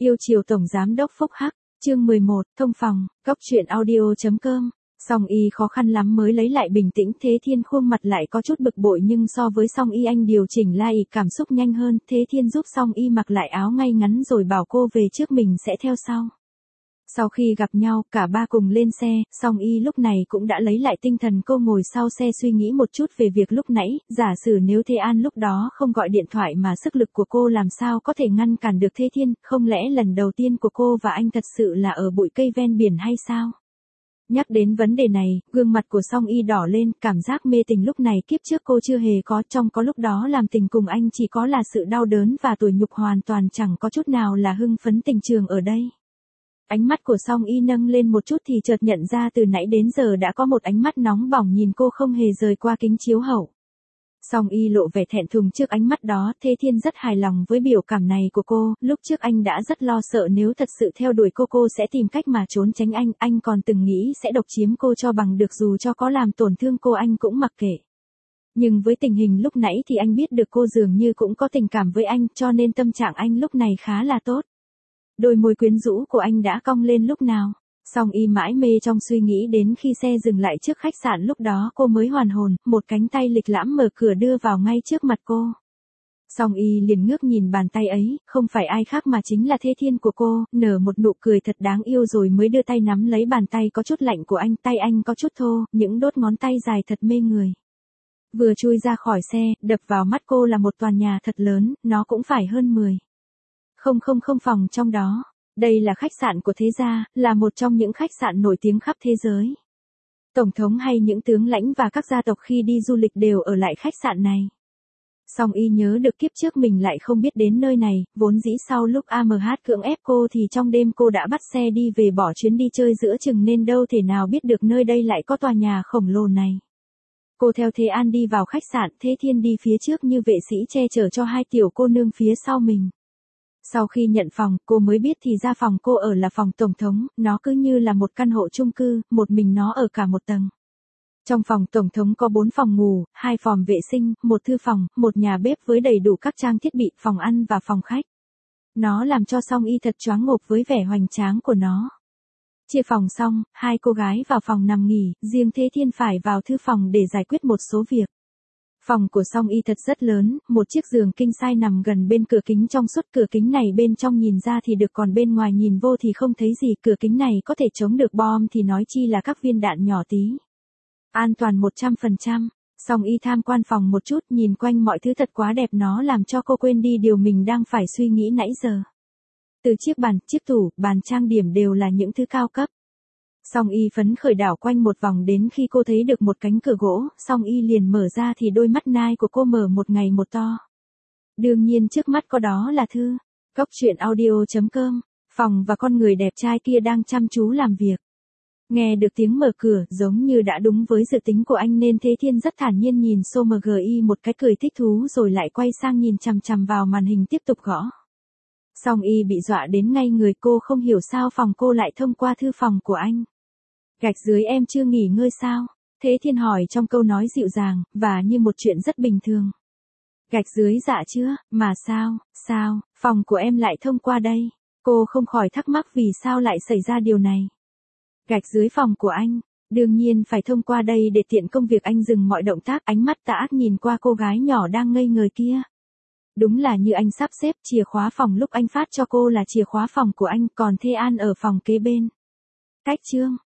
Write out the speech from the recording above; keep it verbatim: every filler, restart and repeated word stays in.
Yêu chiều Tổng Giám đốc Phúc Hắc, chương mười một, thông phòng, góc truyện audio.com. Song Y khó khăn lắm mới lấy lại bình tĩnh. Thế Thiên khuôn mặt lại có chút bực bội, nhưng so với Song Y anh điều chỉnh lại cảm xúc nhanh hơn. Thế Thiên giúp Song Y mặc lại áo ngay ngắn rồi bảo cô về trước, mình sẽ theo sau. Sau khi gặp nhau, cả ba cùng lên xe. Song Y lúc này cũng đã lấy lại tinh thần. Cô ngồi sau xe suy nghĩ một chút về việc lúc nãy. Giả sử nếu Thế An lúc đó không gọi điện thoại mà sức lực của cô làm sao có thể ngăn cản được Thế Thiên. Không lẽ lần đầu tiên của cô và anh thật sự là ở bụi cây ven biển hay sao? Nhắc đến vấn đề này, gương mặt của Song Y đỏ lên. Cảm giác mê tình lúc này kiếp trước cô chưa hề có. Trong có lúc đó làm tình cùng anh chỉ có là sự đau đớn và tủi nhục, hoàn toàn chẳng có chút nào là hưng phấn tình trường ở đây. Ánh mắt của Song Y nâng lên một chút thì chợt nhận ra từ nãy đến giờ đã có một ánh mắt nóng bỏng nhìn cô không hề rời qua kính chiếu hậu. Song Y lộ vẻ thẹn thùng trước ánh mắt đó. Thế Thiên rất hài lòng với biểu cảm này của cô. Lúc trước anh đã rất lo sợ nếu thật sự theo đuổi cô cô sẽ tìm cách mà trốn tránh anh. Anh còn từng nghĩ sẽ độc chiếm cô cho bằng được, dù cho có làm tổn thương cô anh cũng mặc kệ. Nhưng với tình hình lúc nãy thì anh biết được cô dường như cũng có tình cảm với anh, cho nên tâm trạng anh lúc này khá là tốt. Đôi môi quyến rũ của anh đã cong lên lúc nào. Song Y mãi mê trong suy nghĩ, đến khi xe dừng lại trước khách sạn lúc đó cô mới hoàn hồn. Một cánh tay lịch lãm mở cửa đưa vào ngay trước mặt cô. Song Y liền ngước nhìn bàn tay ấy, không phải ai khác mà chính là Thế Thiên của cô, nở một nụ cười thật đáng yêu rồi mới đưa tay nắm lấy bàn tay có chút lạnh của anh. Tay anh có chút thô, những đốt ngón tay dài thật mê người. Vừa chui ra khỏi xe, đập vào mắt cô là một tòa nhà thật lớn, nó cũng phải hơn mười. Không không không phòng trong đó. Đây là khách sạn của Thế gia, là một trong những khách sạn nổi tiếng khắp thế giới. Tổng thống hay những tướng lãnh và các gia tộc khi đi du lịch đều ở lại khách sạn này. Song Y nhớ được kiếp trước mình lại không biết đến nơi này, vốn dĩ sau lúc a em hát cưỡng ép cô thì trong đêm cô đã bắt xe đi về bỏ chuyến đi chơi giữa chừng, nên đâu thể nào biết được nơi đây lại có tòa nhà khổng lồ này. Cô theo Thế An đi vào khách sạn, Thế Thiên đi phía trước như vệ sĩ che chở cho hai tiểu cô nương phía sau mình. Sau khi nhận phòng, cô mới biết thì ra phòng cô ở là phòng tổng thống, nó cứ như là một căn hộ chung cư, một mình nó ở cả một tầng. Trong phòng tổng thống có bốn phòng ngủ, hai phòng vệ sinh, một thư phòng, một nhà bếp với đầy đủ các trang thiết bị, phòng ăn và phòng khách. Nó làm cho Song Y thật choáng ngộp với vẻ hoành tráng của nó. Chia phòng xong, hai cô gái vào phòng nằm nghỉ, riêng Thế Thiên phải vào thư phòng để giải quyết một số việc. Phòng của Song Y thật rất lớn, một chiếc giường king size nằm gần bên cửa kính trong suốt. Cửa kính này bên trong nhìn ra thì được, còn bên ngoài nhìn vô thì không thấy gì. Cửa kính này có thể chống được bom thì nói chi là các viên đạn nhỏ tí. An toàn một trăm phần trăm. Song Y tham quan phòng một chút, nhìn quanh mọi thứ thật quá đẹp, nó làm cho cô quên đi điều mình đang phải suy nghĩ nãy giờ. Từ chiếc bàn, chiếc tủ, bàn trang điểm đều là những thứ cao cấp. Song Y phấn khởi đảo quanh một vòng, đến khi cô thấy được một cánh cửa gỗ, Song Y liền mở ra thì đôi mắt nai của cô mở một ngày một to. Đương nhiên trước mắt có đó là thư. Góc truyện audio.com. Phòng và con người đẹp trai kia đang chăm chú làm việc. Nghe được tiếng mở cửa, giống như đã đúng với dự tính của anh nên Thế Thiên rất thản nhiên nhìn xê em giê i một cái cười thích thú rồi lại quay sang nhìn chằm chằm vào màn hình tiếp tục gõ. Song Y bị dọa đến ngay người, cô không hiểu sao phòng cô lại thông qua thư phòng của anh. Gạch dưới em chưa nghỉ ngơi sao? Thế Thiên hỏi trong câu nói dịu dàng, và như một chuyện rất bình thường. Gạch dưới dạ chưa, mà sao, sao, phòng của em lại thông qua đây? Cô không khỏi thắc mắc vì sao lại xảy ra điều này. Gạch dưới phòng của anh, đương nhiên phải thông qua đây để tiện công việc. Anh dừng mọi động tác, ánh mắt tà ác nhìn qua cô gái nhỏ đang ngây người kia. Đúng là như anh sắp xếp, chìa khóa phòng lúc anh phát cho cô là chìa khóa phòng của anh, còn Thế An ở phòng kế bên. Cách chương.